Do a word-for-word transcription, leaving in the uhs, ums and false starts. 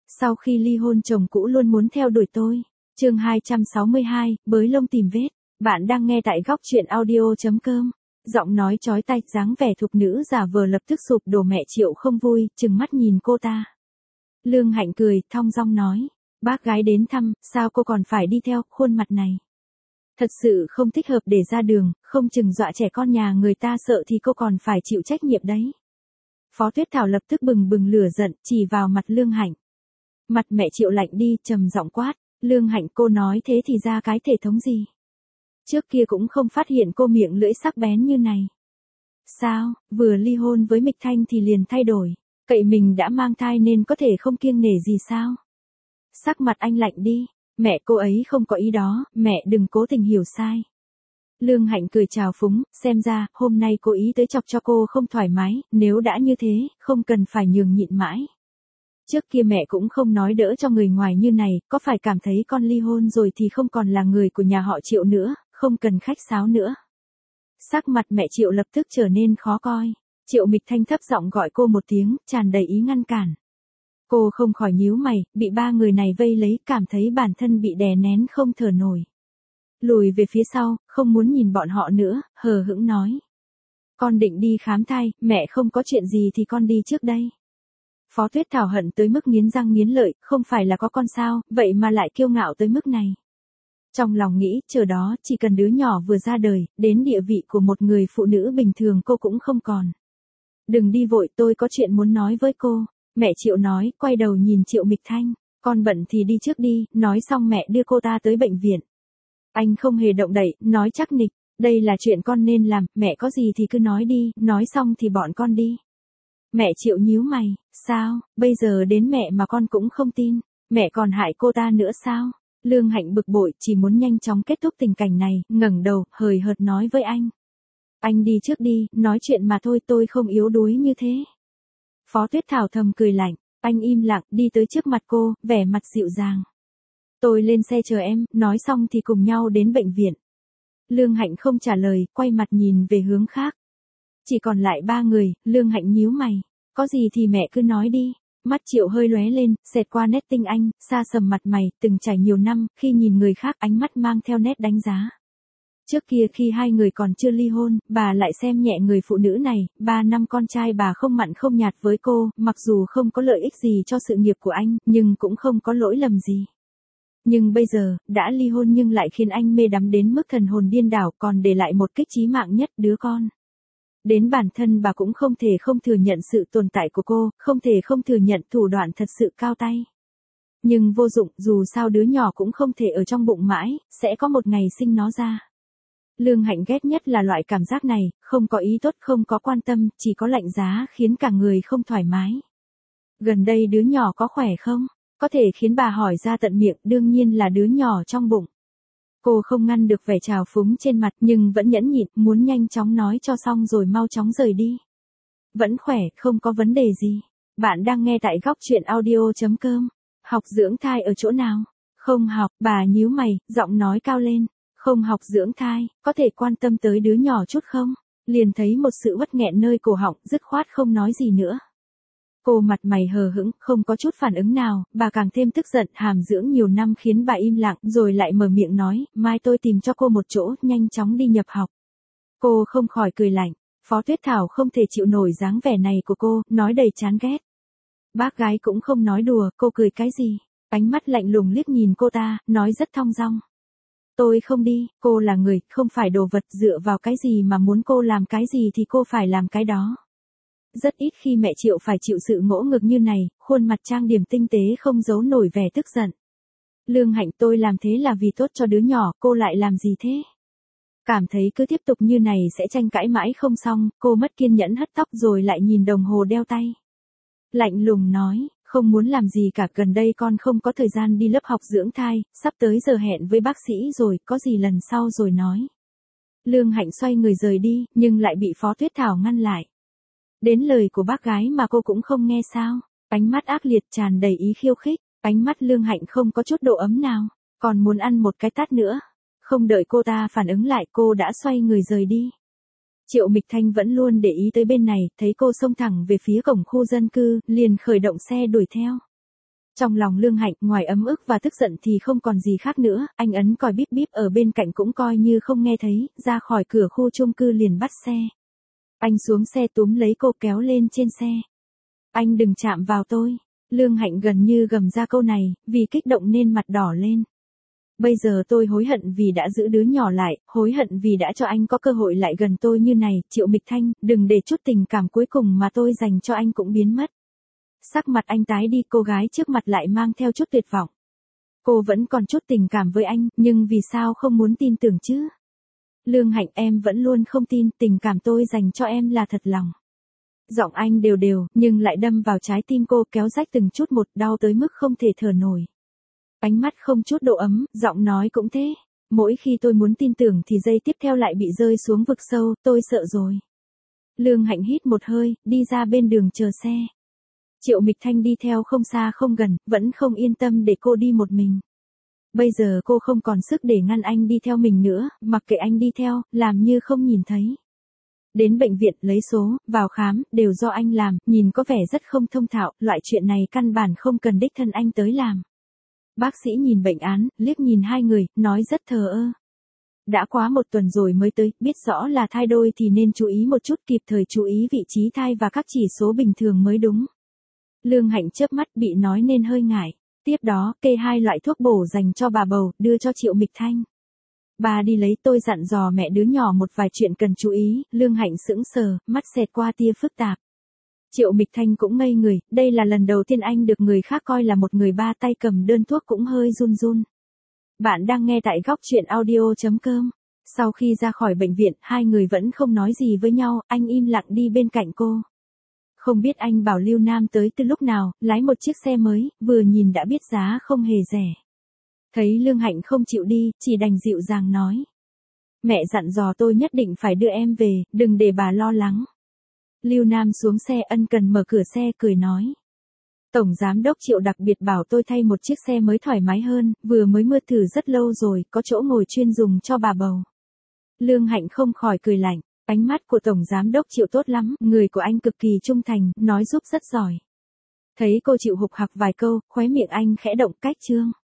Sau khi ly hôn chồng cũ luôn muốn theo đuổi tôi. Chương hai trăm sáu mươi hai, bới lông tìm vết. Bạn đang nghe tại góc truyện audio chấm com. Giọng nói chói tai, dáng vẻ thục nữ giả vờ lập tức sụp đổ. Mẹ Triệu không vui, trừng mắt nhìn cô ta. Lương Hạnh cười, thong dong nói. Bác gái đến thăm, sao cô còn phải đi theo, khuôn mặt này. Thật sự không thích hợp để ra đường, không chừng dọa trẻ con nhà người ta sợ thì cô còn phải chịu trách nhiệm đấy. Phó Tuyết Thảo lập tức bừng bừng lửa giận, chỉ vào mặt Lương Hạnh. Mặt mẹ Triệu lạnh đi, trầm giọng quát. Lương Hạnh, cô nói thế thì ra cái thể thống gì? Trước kia cũng không phát hiện cô miệng lưỡi sắc bén như này. Sao, vừa ly hôn với Mịch Thanh thì liền thay đổi, cậy mình đã mang thai nên có thể không kiêng nể gì sao? Sắc mặt anh lạnh đi, mẹ cô ấy không có ý đó, mẹ đừng cố tình hiểu sai. Lương Hạnh cười trào phúng, xem ra, hôm nay cô ý tới chọc cho cô không thoải mái, nếu đã như thế, không cần phải nhường nhịn mãi. Trước kia mẹ cũng không nói đỡ cho người ngoài như này, có phải cảm thấy con ly hôn rồi thì không còn là người của nhà họ Triệu nữa, không cần khách sáo nữa. Sắc mặt mẹ Triệu lập tức trở nên khó coi. Triệu Mịch Thanh thấp giọng gọi cô một tiếng, tràn đầy ý ngăn cản. Cô không khỏi nhíu mày, bị ba người này vây lấy, cảm thấy bản thân bị đè nén không thở nổi. Lùi về phía sau, không muốn nhìn bọn họ nữa, hờ hững nói. Con định đi khám thai, mẹ không có chuyện gì thì con đi trước đây. Phó Tuyết Thảo hận tới mức nghiến răng nghiến lợi, không phải là có con sao, vậy mà lại kiêu ngạo tới mức này. Trong lòng nghĩ, chờ đó, chỉ cần đứa nhỏ vừa ra đời, đến địa vị của một người phụ nữ bình thường cô cũng không còn. Đừng đi vội, tôi có chuyện muốn nói với cô. Mẹ Triệu nói, quay đầu nhìn Triệu Mịch Thanh. Con bận thì đi trước đi, nói xong mẹ đưa cô ta tới bệnh viện. Anh không hề động đậy, nói chắc nịch, đây là chuyện con nên làm, mẹ có gì thì cứ nói đi, nói xong thì bọn con đi. Mẹ Triệu nhíu mày, sao, bây giờ đến mẹ mà con cũng không tin, mẹ còn hại cô ta nữa sao? Lương Hạnh bực bội, chỉ muốn nhanh chóng kết thúc tình cảnh này, ngẩng đầu, hời hợt nói với anh. Anh đi trước đi, nói chuyện mà thôi, tôi không yếu đuối như thế. Phó Tuyết Thảo thầm cười lạnh, anh im lặng, đi tới trước mặt cô, vẻ mặt dịu dàng. Tôi lên xe chờ em, nói xong thì cùng nhau đến bệnh viện. Lương Hạnh không trả lời, quay mặt nhìn về hướng khác. Chỉ còn lại ba người, Lương Hạnh nhíu mày. Có gì thì mẹ cứ nói đi. Mắt Triệu hơi lóe lên, xẹt qua nét tinh anh, xa sầm mặt mày, từng trải nhiều năm, khi nhìn người khác ánh mắt mang theo nét đánh giá. Trước kia khi hai người còn chưa ly hôn, bà lại xem nhẹ người phụ nữ này, ba năm con trai bà không mặn không nhạt với cô, mặc dù không có lợi ích gì cho sự nghiệp của anh, nhưng cũng không có lỗi lầm gì. Nhưng bây giờ, đã ly hôn nhưng lại khiến anh mê đắm đến mức thần hồn điên đảo, còn để lại một kích chí mạng nhất, đứa con. Đến bản thân bà cũng không thể không thừa nhận sự tồn tại của cô, không thể không thừa nhận thủ đoạn thật sự cao tay. Nhưng vô dụng, dù sao đứa nhỏ cũng không thể ở trong bụng mãi, sẽ có một ngày sinh nó ra. Lương Hạnh ghét nhất là loại cảm giác này, không có ý tốt, không có quan tâm, chỉ có lạnh giá, khiến cả người không thoải mái. Gần đây đứa nhỏ có khỏe không? Có thể khiến bà hỏi ra tận miệng, đương nhiên là đứa nhỏ trong bụng. Cô không ngăn được vẻ trào phúng trên mặt, nhưng vẫn nhẫn nhịn, muốn nhanh chóng nói cho xong rồi mau chóng rời đi. Vẫn khỏe, không có vấn đề gì. Bạn đang nghe tại góc truyện audio chấm com. Học dưỡng thai ở chỗ nào? Không học, bà nhíu mày, giọng nói cao lên. Không học dưỡng thai, có thể quan tâm tới đứa nhỏ chút không? Liền thấy một sự uất nghẹn nơi cổ họng, dứt khoát không nói gì nữa. Cô mặt mày hờ hững, không có chút phản ứng nào, bà càng thêm tức giận, hàm dưỡng nhiều năm khiến bà im lặng, rồi lại mở miệng nói, mai tôi tìm cho cô một chỗ, nhanh chóng đi nhập học. Cô không khỏi cười lạnh, Phó Tuyết Thảo không thể chịu nổi dáng vẻ này của cô, nói đầy chán ghét. Bác gái cũng không nói đùa, cô cười cái gì? Ánh mắt lạnh lùng liếc nhìn cô ta, nói rất thong dong. Tôi không đi, cô là người, không phải đồ vật, dựa vào cái gì mà muốn cô làm cái gì thì cô phải làm cái đó. Rất ít khi mẹ Triệu phải chịu sự ngỗ ngược như này, khuôn mặt trang điểm tinh tế không giấu nổi vẻ tức giận. Lương Hạnh, tôi làm thế là vì tốt cho đứa nhỏ, cô lại làm gì thế? Cảm thấy cứ tiếp tục như này sẽ tranh cãi mãi không xong, cô mất kiên nhẫn hất tóc rồi lại nhìn đồng hồ đeo tay. Lạnh lùng nói, không muốn làm gì cả, gần đây con không có thời gian đi lớp học dưỡng thai, sắp tới giờ hẹn với bác sĩ rồi, có gì lần sau rồi nói. Lương Hạnh xoay người rời đi, nhưng lại bị Phó Tuyết Thảo ngăn lại. Đến lời của bác gái mà cô cũng không nghe sao? Ánh mắt ác liệt tràn đầy ý khiêu khích, ánh mắt Lương Hạnh không có chút độ ấm nào, còn muốn ăn một cái tát nữa. Không đợi cô ta phản ứng lại, cô đã xoay người rời đi. Triệu Mịch Thanh vẫn luôn để ý tới bên này, thấy cô xông thẳng về phía cổng khu dân cư, liền khởi động xe đuổi theo. Trong lòng Lương Hạnh, ngoài ấm ức và tức giận thì không còn gì khác nữa, anh ấn còi bíp bíp ở bên cạnh cũng coi như không nghe thấy, ra khỏi cửa khu chung cư liền bắt xe. Anh xuống xe túm lấy cô kéo lên trên xe. Anh đừng chạm vào tôi. Lương Hạnh gần như gầm ra câu này, vì kích động nên mặt đỏ lên. Bây giờ tôi hối hận vì đã giữ đứa nhỏ lại, hối hận vì đã cho anh có cơ hội lại gần tôi như này, Triệu Mịch Thanh, đừng để chút tình cảm cuối cùng mà tôi dành cho anh cũng biến mất. Sắc mặt anh tái đi, cô gái trước mặt lại mang theo chút tuyệt vọng. Cô vẫn còn chút tình cảm với anh, nhưng vì sao không muốn tin tưởng chứ? Lương Hạnh, em vẫn luôn không tin, tình cảm tôi dành cho em là thật lòng. Giọng anh đều đều, nhưng lại đâm vào trái tim cô, kéo rách từng chút một, đau tới mức không thể thở nổi. Ánh mắt không chút độ ấm, giọng nói cũng thế. Mỗi khi tôi muốn tin tưởng thì giây tiếp theo lại bị rơi xuống vực sâu, tôi sợ rồi. Lương Hạnh hít một hơi, đi ra bên đường chờ xe. Triệu Mịch Thanh đi theo không xa không gần, vẫn không yên tâm để cô đi một mình. Bây giờ cô không còn sức để ngăn anh đi theo mình nữa, mặc kệ anh đi theo, làm như không nhìn thấy. Đến bệnh viện lấy số, vào khám, đều do anh làm, nhìn có vẻ rất không thông thạo, loại chuyện này căn bản không cần đích thân anh tới làm. Bác sĩ nhìn bệnh án, liếc nhìn hai người, nói rất thờ ơ. Đã quá một tuần rồi mới tới, biết rõ là thai đôi thì nên chú ý một chút, kịp thời chú ý vị trí thai và các chỉ số bình thường mới đúng. Lương Hạnh chớp mắt, bị nói nên hơi ngại. Tiếp đó, kê hai loại thuốc bổ dành cho bà bầu, đưa cho Triệu Mịch Thanh. Bà đi lấy, tôi dặn dò mẹ đứa nhỏ một vài chuyện cần chú ý. Lương Hạnh sững sờ, mắt xẹt qua tia phức tạp. Triệu Mịch Thanh cũng ngây người, đây là lần đầu tiên anh được người khác coi là một người ba tay cầm đơn thuốc cũng hơi run run. Bạn đang nghe tại góc truyện audio chấm com. Sau khi ra khỏi bệnh viện, hai người vẫn không nói gì với nhau, anh im lặng đi bên cạnh cô. Không biết anh bảo Lưu Nam tới từ lúc nào, lái một chiếc xe mới, vừa nhìn đã biết giá không hề rẻ. Thấy Lương Hạnh không chịu đi, chỉ đành dịu dàng nói. Mẹ dặn dò tôi nhất định phải đưa em về, đừng để bà lo lắng. Lưu Nam xuống xe ân cần mở cửa xe cười nói. Tổng Giám đốc Triệu đặc biệt bảo tôi thay một chiếc xe mới thoải mái hơn, vừa mới mưa thử rất lâu rồi, có chỗ ngồi chuyên dùng cho bà bầu. Lương Hạnh không khỏi cười lạnh. Ánh mắt của Tổng Giám đốc Triệu tốt lắm, người của anh cực kỳ trung thành, nói giúp rất giỏi. Thấy cô chịu hục hặc vài câu, khóe miệng anh khẽ động, cách trương.